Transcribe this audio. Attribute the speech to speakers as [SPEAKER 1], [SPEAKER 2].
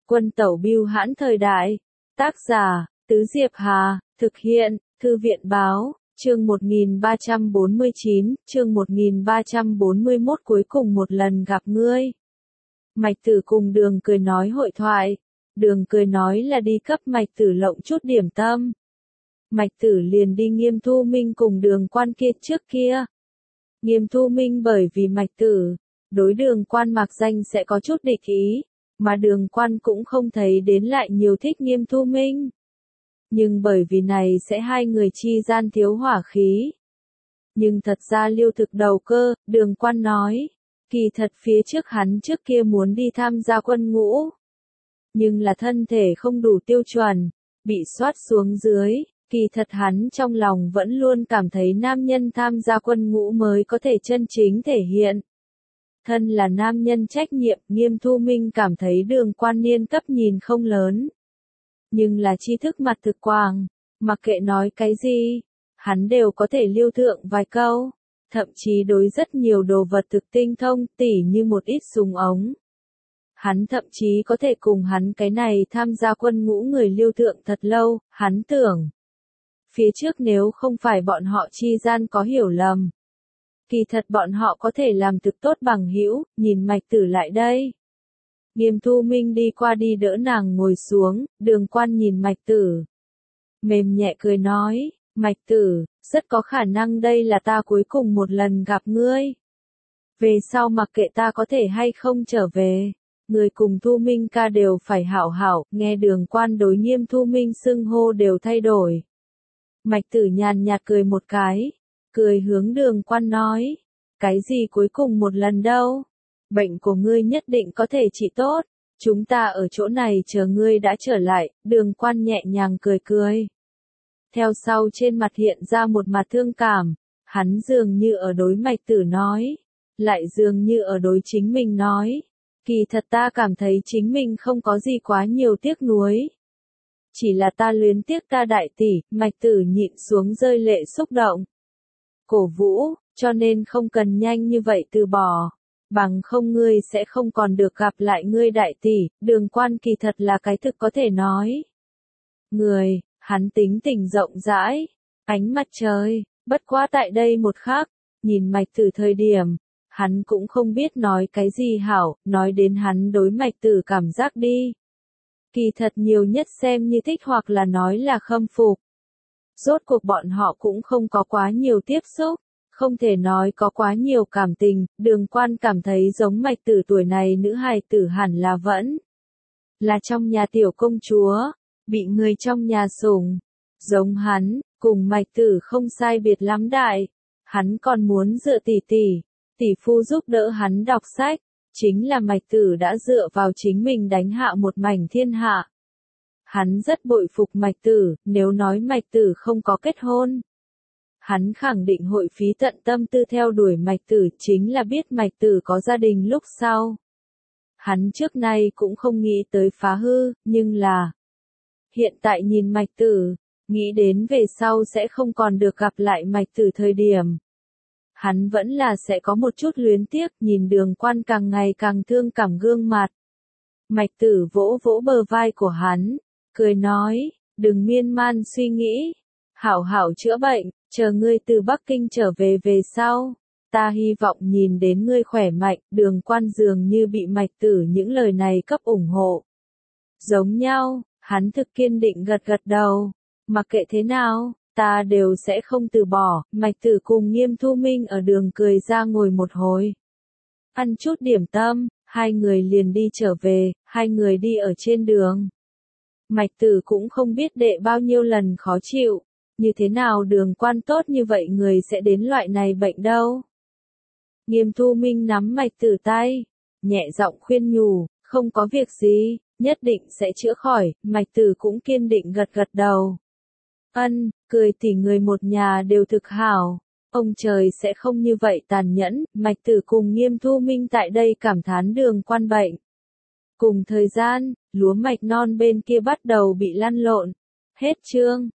[SPEAKER 1] Quân tẩu bưu hãn thời đại. Tác giả, Tứ Diệp Hà, thực hiện, Thư viện báo, chương 1349, chương 1341 cuối cùng một lần gặp ngươi. Mạch Tử cùng Đường cười nói hội thoại. Đường cười nói là đi cấp Mạch Tử lộng chút điểm tâm. Mạch Tử liền đi Nghiêm Thu Minh cùng Đường Quan kia trước kia. Nghiêm Thu Minh bởi vì Mạch Tử, đối Đường Quan mặc danh sẽ có chút địch ý, mà Đường Quan cũng không thấy đến lại nhiều thích Nghiêm Thu Minh. Nhưng bởi vì này sẽ hai người chi gian thiếu hỏa khí. Nhưng thật ra Liêu Thực đầu cơ, Đường Quan nói, kỳ thật phía trước hắn trước kia muốn đi tham gia quân ngũ. Nhưng là thân thể không đủ tiêu chuẩn, bị soát xuống dưới, kỳ thật hắn trong lòng vẫn luôn cảm thấy nam nhân tham gia quân ngũ mới có thể chân chính thể hiện. Thân là nam nhân trách nhiệm, Nghiêm Thu Minh cảm thấy Đường Quan niên cấp nhìn không lớn. Nhưng là tri thức mặt thực quảng, mặc kệ nói cái gì, hắn đều có thể liêu thượng vài câu, thậm chí đối rất nhiều đồ vật thực tinh thông, tỉ như một ít súng ống. Hắn thậm chí có thể cùng hắn cái này tham gia quân ngũ người liêu thượng thật lâu, hắn tưởng. Phía trước nếu không phải bọn họ chi gian có hiểu lầm, kỳ thật bọn họ có thể làm thực tốt bằng hữu, nhìn Mạch Tử lại đây. Nghiêm Thu Minh đi qua đi đỡ nàng ngồi xuống, Đường Quan nhìn Mạch Tử. Mềm nhẹ cười nói, Mạch Tử, rất có khả năng đây là ta cuối cùng một lần gặp ngươi. Về sau mặc kệ ta có thể hay không trở về, người cùng Thu Minh ca đều phải hảo hảo, nghe Đường Quan đối Nghiêm Thu Minh xưng hô đều thay đổi. Mạch Tử nhàn nhạt cười một cái, cười hướng Đường Quan nói, cái gì cuối cùng một lần đâu, bệnh của ngươi nhất định có thể trị tốt, chúng ta ở chỗ này chờ ngươi đã trở lại, Đường Quan nhẹ nhàng cười cười. Theo sau trên mặt hiện ra một mặt thương cảm, hắn dường như ở đối Mạch Tử nói, lại dường như ở đối chính mình nói, kỳ thật ta cảm thấy chính mình không có gì quá nhiều tiếc nuối. Chỉ là ta luyến tiếc ta đại tỷ, Mạch Tử nhịn xuống rơi lệ xúc động. Cổ vũ, cho nên không cần nhanh như vậy từ bỏ, bằng không ngươi sẽ không còn được gặp lại ngươi đại tỷ, Đường Quan kỳ thật là cái thực có thể nói. Người, hắn tính tình rộng rãi, ánh mặt trời, bất quá tại đây một khắc, nhìn Mạch Tử thời điểm, hắn cũng không biết nói cái gì hảo, nói đến hắn đối Mạch Tử cảm giác đi. Kỳ thật nhiều nhất xem như thích hoặc là nói là khâm phục. Rốt cuộc bọn họ cũng không có quá nhiều tiếp xúc, không thể nói có quá nhiều cảm tình, Đường Quan cảm thấy giống Mạch Tử tuổi này nữ hài tử hẳn là vẫn là trong nhà tiểu công chúa, bị người trong nhà sủng, giống hắn, cùng Mạch Tử không sai biệt lắm đại, hắn còn muốn dựa tỷ phu giúp đỡ hắn đọc sách. Chính là Mạch Tử đã dựa vào chính mình đánh hạ một mảnh thiên hạ. Hắn rất bội phục Mạch Tử, nếu nói Mạch Tử không có kết hôn. Hắn khẳng định hội phí tận tâm tư theo đuổi Mạch Tử, chính là biết Mạch Tử có gia đình lúc sau. Hắn trước nay cũng không nghĩ tới phá hư, nhưng là hiện tại nhìn Mạch Tử, nghĩ đến về sau sẽ không còn được gặp lại Mạch Tử thời điểm. Hắn vẫn là sẽ có một chút luyến tiếc, nhìn Đường Quan càng ngày càng thương cảm gương mặt. Mạch Tử vỗ vỗ bờ vai của hắn, cười nói, đừng miên man suy nghĩ, hảo hảo chữa bệnh, chờ ngươi từ Bắc Kinh trở về sau, ta hy vọng nhìn đến ngươi khỏe mạnh, Đường Quan dường như bị Mạch Tử những lời này cấp ủng hộ. Giống nhau, hắn thực kiên định gật gật đầu, mặc kệ thế nào, ta đều sẽ không từ bỏ. Mạch Tử cùng Nghiêm Thu Minh ở đường cười ra ngồi một hồi. Ăn chút điểm tâm, hai người liền đi trở về, hai người đi ở trên đường. Mạch Tử cũng không biết đệ bao nhiêu lần khó chịu, như thế nào Đường Quan tốt như vậy người sẽ đến loại này bệnh đâu. Nghiêm Thu Minh nắm Mạch Tử tay, nhẹ giọng khuyên nhủ, không có việc gì, nhất định sẽ chữa khỏi, Mạch Tử cũng kiên định gật gật đầu. Ân, cười tỉ người một nhà đều thực hảo, ông trời sẽ không như vậy tàn nhẫn, Mạch Tử cùng Nghiêm Thu Minh tại đây cảm thán Đường Quan bệnh. Cùng thời gian, lúa mạch non bên kia bắt đầu bị lăn lộn. Hết chương.